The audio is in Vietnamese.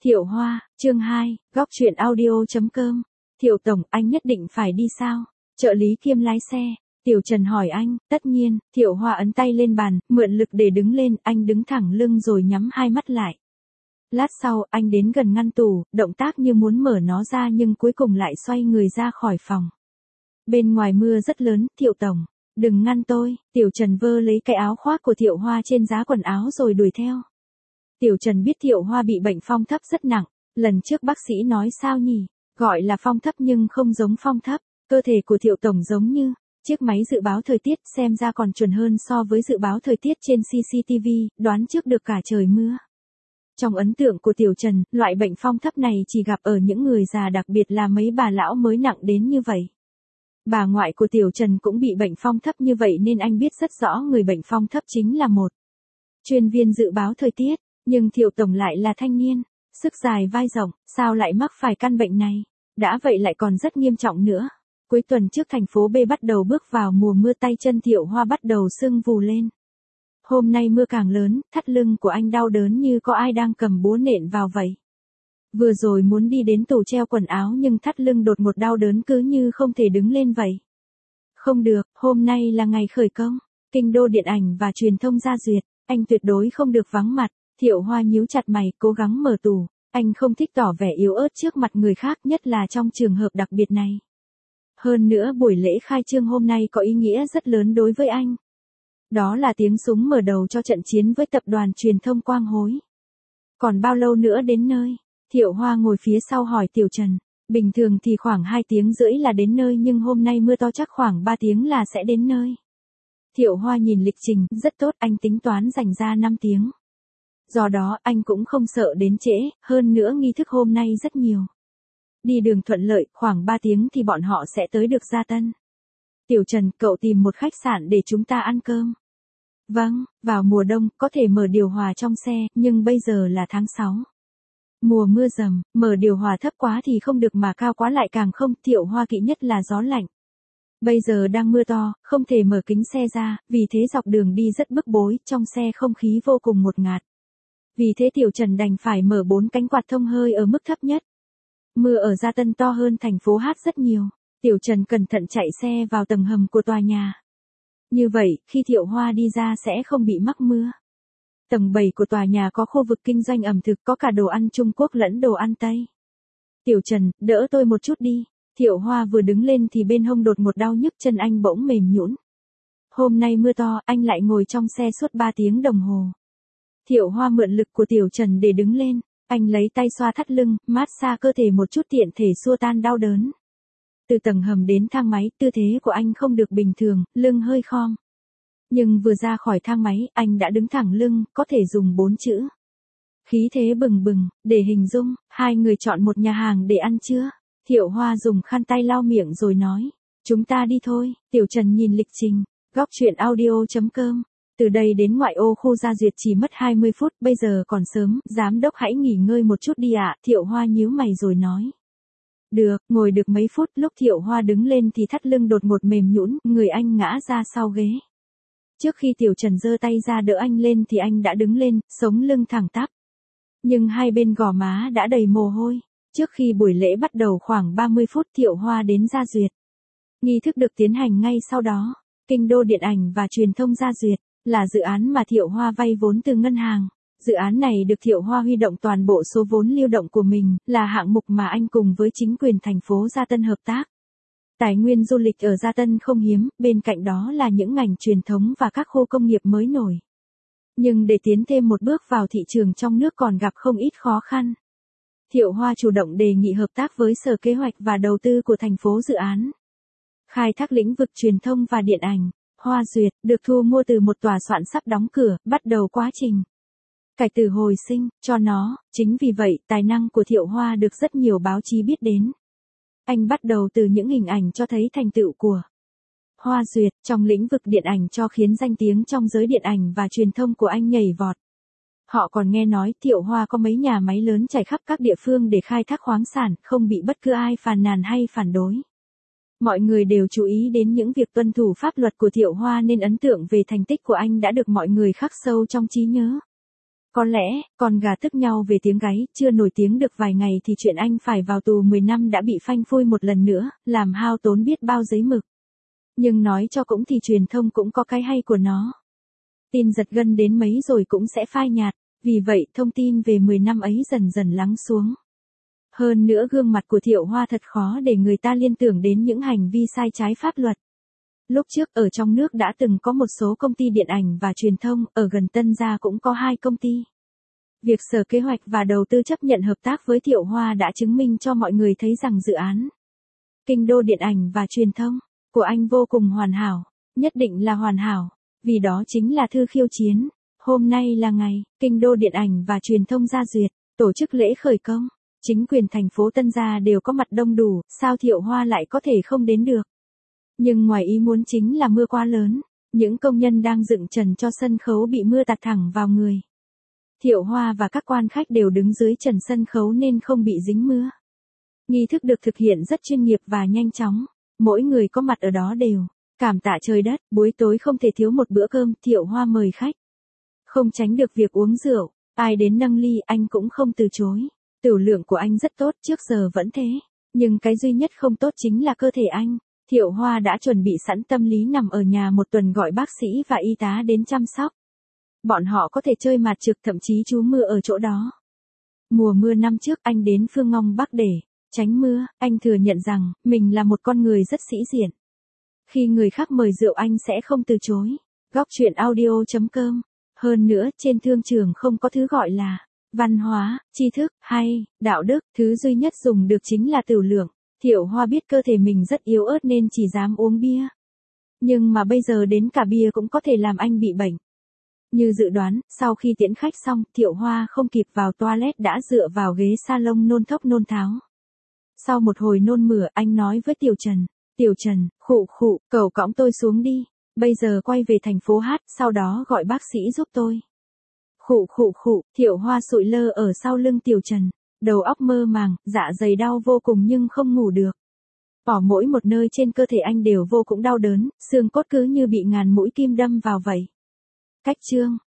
Thiệu Hoa, chương 2, góc truyện audio.com. Thiệu Tổng, anh nhất định phải đi sao? Trợ lý kiêm lái xe. Tiểu Trần hỏi anh, tất nhiên. Thiệu Hoa ấn tay lên bàn, mượn lực để đứng lên, anh đứng thẳng lưng rồi nhắm hai mắt lại. Lát sau, anh đến gần ngăn tủ, động tác như muốn mở nó ra nhưng cuối cùng lại xoay người ra khỏi phòng. Bên ngoài mưa rất lớn, Thiệu Tổng, đừng ngăn tôi. Tiểu Trần vơ lấy cái áo khoác của Thiệu Hoa trên giá quần áo rồi đuổi theo. Tiểu Trần biết Thiệu Hoa bị bệnh phong thấp rất nặng, lần trước bác sĩ nói sao nhỉ, gọi là phong thấp nhưng không giống phong thấp, cơ thể của Thiệu Tổng giống như chiếc máy dự báo thời tiết, xem ra còn chuẩn hơn so với dự báo thời tiết trên CCTV, đoán trước được cả trời mưa. Trong ấn tượng của Tiểu Trần, loại bệnh phong thấp này chỉ gặp ở những người già, đặc biệt là mấy bà lão mới nặng đến như vậy. Bà ngoại của Tiểu Trần cũng bị bệnh phong thấp như vậy nên anh biết rất rõ người bệnh phong thấp chính là một chuyên viên dự báo thời tiết. Nhưng Thiệu Tổng lại là thanh niên, sức dài vai rộng, sao lại mắc phải căn bệnh này? Đã vậy lại còn rất nghiêm trọng nữa. Cuối tuần trước thành phố B bắt đầu bước vào mùa mưa, tay chân Thiệu Hoa bắt đầu sưng vù lên. Hôm nay mưa càng lớn, thắt lưng của anh đau đớn như có ai đang cầm búa nện vào vậy. Vừa rồi muốn đi đến tủ treo quần áo nhưng thắt lưng đột ngột đau đớn cứ như không thể đứng lên vậy. Không được, hôm nay là ngày khởi công, Kinh đô Điện ảnh và Truyền thông ra duyệt, anh tuyệt đối không được vắng mặt. Thiệu Hoa nhíu chặt mày, cố gắng mở tủ, anh không thích tỏ vẻ yếu ớt trước mặt người khác, nhất là trong trường hợp đặc biệt này. Hơn nữa buổi lễ khai trương hôm nay có ý nghĩa rất lớn đối với anh. Đó là tiếng súng mở đầu cho trận chiến với tập đoàn Truyền thông Quang Hối. Còn bao lâu nữa đến nơi? Thiệu Hoa ngồi phía sau hỏi Tiểu Trần, bình thường thì khoảng 2 tiếng rưỡi là đến nơi nhưng hôm nay mưa to chắc khoảng 3 tiếng là sẽ đến nơi. Thiệu Hoa nhìn lịch trình, rất tốt, anh tính toán dành ra 5 tiếng. Do đó anh cũng không sợ đến trễ, hơn nữa nghi thức hôm nay rất nhiều. Đi đường thuận lợi, khoảng 3 tiếng thì bọn họ sẽ tới được Gia Tân. Tiểu Trần, cậu tìm một khách sạn để chúng ta ăn cơm. Vâng, vào mùa đông, có thể mở điều hòa trong xe, nhưng bây giờ là tháng 6. Mùa mưa dầm, mở điều hòa thấp quá thì không được mà cao quá lại càng không, Thiệu Hoa kỵ nhất là gió lạnh. Bây giờ đang mưa to, không thể mở kính xe ra, vì thế dọc đường đi rất bức bối, trong xe không khí vô cùng ngột ngạt. Vì thế Tiểu Trần đành phải mở 4 cánh quạt thông hơi ở mức thấp nhất. Mưa ở Gia Tân to hơn thành phố Hát rất nhiều. Tiểu Trần cẩn thận chạy xe vào tầng hầm của tòa nhà. Như vậy, khi Thiệu Hoa đi ra sẽ không bị mắc mưa. Tầng 7 của tòa nhà có khu vực kinh doanh ẩm thực, có cả đồ ăn Trung Quốc lẫn đồ ăn Tây. Tiểu Trần, đỡ tôi một chút đi. Thiệu Hoa vừa đứng lên thì bên hông đột một đau nhức, chân anh bỗng mềm nhũn. Hôm nay mưa to, anh lại ngồi trong xe suốt 3 tiếng đồng hồ. Thiệu Hoa mượn lực của Tiểu Trần để đứng lên, anh lấy tay xoa thắt lưng, mát xa cơ thể một chút tiện thể xua tan đau đớn. Từ tầng hầm đến thang máy, tư thế của anh không được bình thường, lưng hơi khom. Nhưng vừa ra khỏi thang máy, anh đã đứng thẳng lưng, có thể dùng 4 chữ. Khí thế bừng bừng, để hình dung, hai người chọn một nhà hàng để ăn trưa. Thiệu Hoa dùng khăn tay lau miệng rồi nói, chúng ta đi thôi. Tiểu Trần nhìn lịch trình, góc truyện audio.com. Từ đây đến ngoại ô khu Gia Duyệt chỉ mất 20 phút, bây giờ còn sớm, giám đốc hãy nghỉ ngơi một chút đi ạ. Thiệu Hoa nhíu mày rồi nói. Được, ngồi được mấy phút, lúc Thiệu Hoa đứng lên thì thắt lưng đột ngột mềm nhũn, người anh ngã ra sau ghế. Trước khi Tiểu Trần giơ tay ra đỡ anh lên thì anh đã đứng lên, sống lưng thẳng tắp. Nhưng hai bên gò má đã đầy mồ hôi. Trước khi buổi lễ bắt đầu khoảng 30 phút Thiệu Hoa đến Gia Duyệt. Nghi thức được tiến hành ngay sau đó. Kinh đô Điện ảnh và Truyền thông Gia Duyệt là dự án mà Thiệu Hoa vay vốn từ ngân hàng. Dự án này được Thiệu Hoa huy động toàn bộ số vốn lưu động của mình, là hạng mục mà anh cùng với chính quyền thành phố Gia Tân hợp tác. Tài nguyên du lịch ở Gia Tân không hiếm, bên cạnh đó là những ngành truyền thống và các khu công nghiệp mới nổi. Nhưng để tiến thêm một bước vào thị trường trong nước còn gặp không ít khó khăn. Thiệu Hoa chủ động đề nghị hợp tác với Sở Kế hoạch và Đầu tư của thành phố dự án. Khai thác lĩnh vực truyền thông và điện ảnh. Hoa Duyệt, được thu mua từ một tòa soạn sắp đóng cửa, bắt đầu quá trình cải tử hồi sinh, cho nó, chính vì vậy, tài năng của Thiệu Hoa được rất nhiều báo chí biết đến. Anh bắt đầu từ những hình ảnh cho thấy thành tựu của Hoa Duyệt, trong lĩnh vực điện ảnh cho khiến danh tiếng trong giới điện ảnh và truyền thông của anh nhảy vọt. Họ còn nghe nói Thiệu Hoa có mấy nhà máy lớn trải khắp các địa phương để khai thác khoáng sản, không bị bất cứ ai phàn nàn hay phản đối. Mọi người đều chú ý đến những việc tuân thủ pháp luật của Thiệu Hoa nên ấn tượng về thành tích của anh đã được mọi người khắc sâu trong trí nhớ. Có lẽ, con gà tức nhau về tiếng gáy, chưa nổi tiếng được vài ngày thì chuyện anh phải vào tù 10 năm đã bị phanh phui một lần nữa, làm hao tốn biết bao giấy mực. Nhưng nói cho cũng thì truyền thông cũng có cái hay của nó. Tin giật gân đến mấy rồi cũng sẽ phai nhạt, vì vậy thông tin về 10 năm ấy dần dần lắng xuống. Hơn nữa gương mặt của Thiệu Hoa thật khó để người ta liên tưởng đến những hành vi sai trái pháp luật. Lúc trước ở trong nước đã từng có một số công ty điện ảnh và truyền thông, ở gần Tân Gia cũng có 2 công ty. Việc Sở Kế hoạch và Đầu tư chấp nhận hợp tác với Thiệu Hoa đã chứng minh cho mọi người thấy rằng dự án Kinh đô điện ảnh và truyền thông của anh vô cùng hoàn hảo, nhất định là hoàn hảo, vì đó chính là thư khiêu chiến. Hôm nay là ngày Kinh đô điện ảnh và truyền thông ra duyệt, tổ chức lễ khởi công, chính quyền thành phố Tân Gia đều có mặt đông đủ, sao Thiệu Hoa lại có thể không đến được. Nhưng ngoài ý muốn chính là mưa quá lớn, những công nhân đang dựng trần cho sân khấu bị mưa tạt thẳng vào người. Thiệu Hoa và các quan khách đều đứng dưới trần sân khấu nên không bị dính mưa. Nghi thức được thực hiện rất chuyên nghiệp và nhanh chóng, mỗi người có mặt ở đó đều cảm tạ trời đất, buổi tối không thể thiếu một bữa cơm, Thiệu Hoa mời khách. Không tránh được việc uống rượu, ai đến nâng ly anh cũng không từ chối. Tửu lượng của anh rất tốt, trước giờ vẫn thế, nhưng cái duy nhất không tốt chính là cơ thể anh. Thiệu Hoa đã chuẩn bị sẵn tâm lý nằm ở nhà một tuần gọi bác sĩ và y tá đến chăm sóc. Bọn họ có thể chơi mạt trược, thậm chí trú mưa ở chỗ đó. Mùa mưa năm trước anh đến Phương Ngong Bắc để tránh mưa, anh thừa nhận rằng mình là một con người rất sĩ diện. Khi người khác mời rượu anh sẽ không từ chối. Góc truyện audio.com. Hơn nữa, trên thương trường không có thứ gọi là văn hóa, tri thức, hay đạo đức, thứ duy nhất dùng được chính là tửu lượng. Thiệu Hoa biết cơ thể mình rất yếu ớt nên chỉ dám uống bia. Nhưng mà bây giờ đến cả bia cũng có thể làm anh bị bệnh. Như dự đoán, sau khi tiễn khách xong, Thiệu Hoa không kịp vào toilet đã dựa vào ghế salon nôn thốc nôn tháo. Sau một hồi nôn mửa, anh nói với Tiểu Trần, Tiểu Trần, khụ khụ, cậu cõng tôi xuống đi, bây giờ quay về thành phố hát, sau đó gọi bác sĩ giúp tôi. Khụ khụ khụ, Thiệu Hoa sụi lơ ở sau lưng Tiểu Trần, đầu óc mơ màng, dạ dày đau vô cùng nhưng không ngủ được. Ở mỗi một nơi trên cơ thể anh đều vô cùng đau đớn, xương cốt cứ như bị ngàn mũi kim đâm vào vậy. Cách chương